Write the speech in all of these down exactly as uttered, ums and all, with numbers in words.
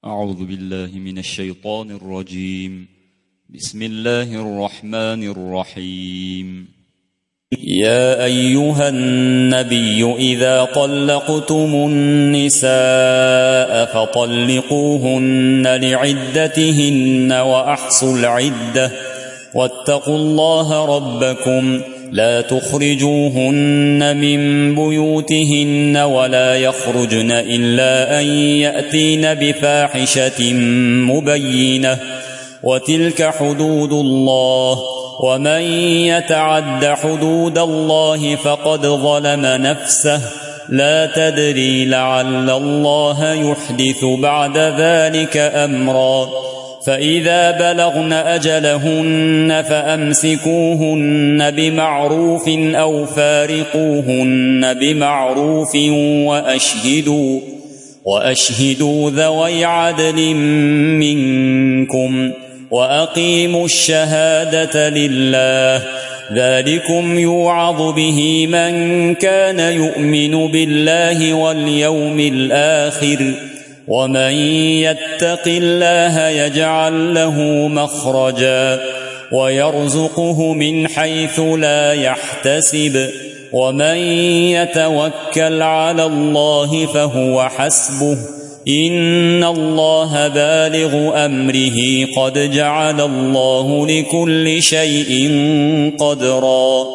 أعوذ بالله من الشيطان الرجيم. بسم الله الرحمن الرحيم. يا أيها النبي إذا طلقتم النساء فطلقوهن لعدتهن وأحصوا العدة واتقوا الله ربكم لا تخرجوهن من بيوتهن ولا يخرجن إلا أن يأتين بفاحشة مبينة وتلك حدود الله ومن يتعد حدود الله فقد ظلم نفسه لا تدري لعل الله يحدث بعد ذلك أمرا فإذا بلغن أجلهن فأمسكوهن بمعروف أو فارقوهن بمعروف وأشهدوا وأشهدوا ذوي عدل منكم وأقيموا الشهادة لله ذلكم يوعظ به من كان يؤمن بالله واليوم الآخر ومن يتق الله يجعل له مخرجا ويرزقه من حيث لا يحتسب ومن يتوكل على الله فهو حسبه إن الله بالغ أمره قد جعل الله لكل شيء قدرا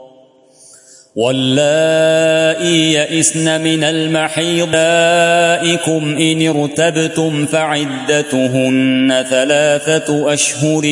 واللائي يئسن من المحيض آئكم إن ارتبتم فعدتهن ثلاثة أشهر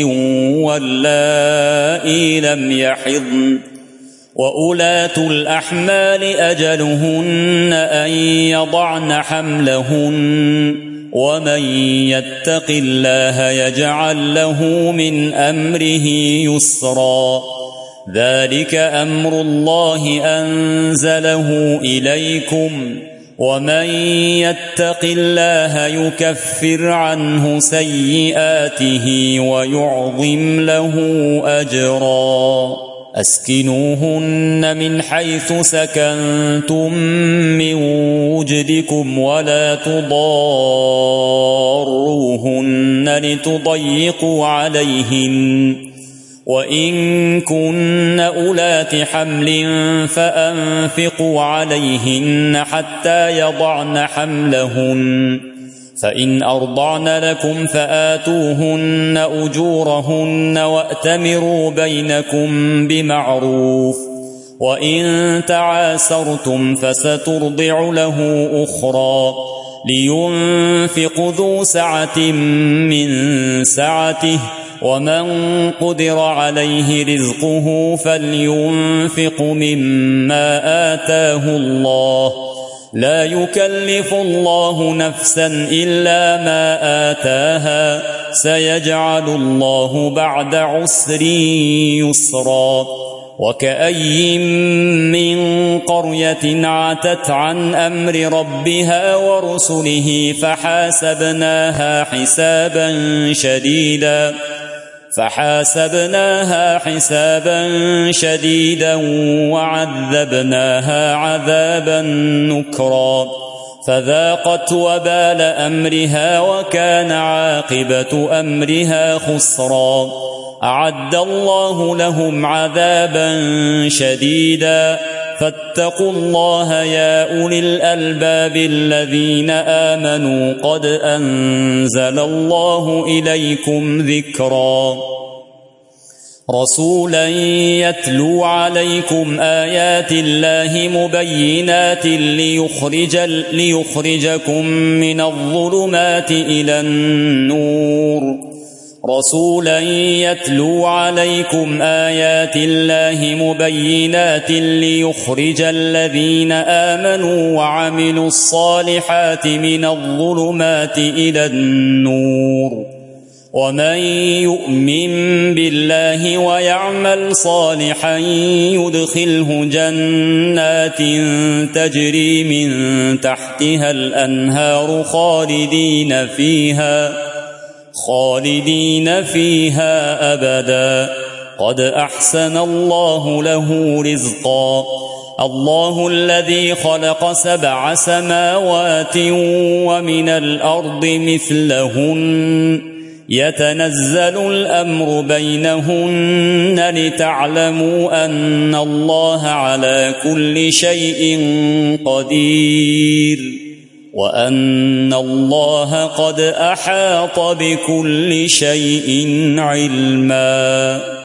واللائي لم يحضن وأولاة الأحمال أجلهن أن يضعن حملهن ومن يتق الله يجعل له من أمره يسرا ذلك أمر الله أنزله إليكم ومن يتق الله يكفر عنه سيئاته ويعظم له أجرا أسكنوهن من حيث سكنتم من وجدكم ولا تضاروهن لتضيقوا عليهن وإن كن أولات حمل فأنفقوا عليهن حتى يضعن حملهن فإن أرضعن لكم فآتوهن أجورهن وأتمروا بينكم بمعروف وإن تعاسرتم فسترضع له أخرى لينفق ذو سعة من سعته ومن قدر عليه رزقه فلينفق مما آتاه الله لا يكلف الله نفسا إلا ما آتاها سيجعل الله بعد عسر يسرا وكأي من قرية عتت عن أمر ربها ورسله فحاسبناها حسابا شديدا فحاسبناها حسابا شديدا وعذبناها عذابا نكرا فذاقت وبال أمرها وكان عاقبة أمرها خسرا أعد الله لهم عذابا شديدا فاتقوا الله يا أولي الألباب الذين آمنوا قد أنزل الله إليكم ذكرا رسولا يتلو عليكم آيات الله مبينات ليخرج ليخرجكم من الظلمات إلى النور رسولا يتلو عليكم آيات الله مبينات ليخرج الذين آمنوا وعملوا الصالحات من الظلمات إلى النور ومن يؤمن بالله ويعمل صالحا يدخله جنات تجري من تحتها الأنهار خالدين فيها خالدين فيها أبدا قد أحسن الله له رزقا الله الذي خلق سبع سماوات ومن الأرض مثلهن يتنزل الأمر بينهن لتعلموا أن الله على كل شيء قدير وأن الله قد أحاط بكل شيء علما.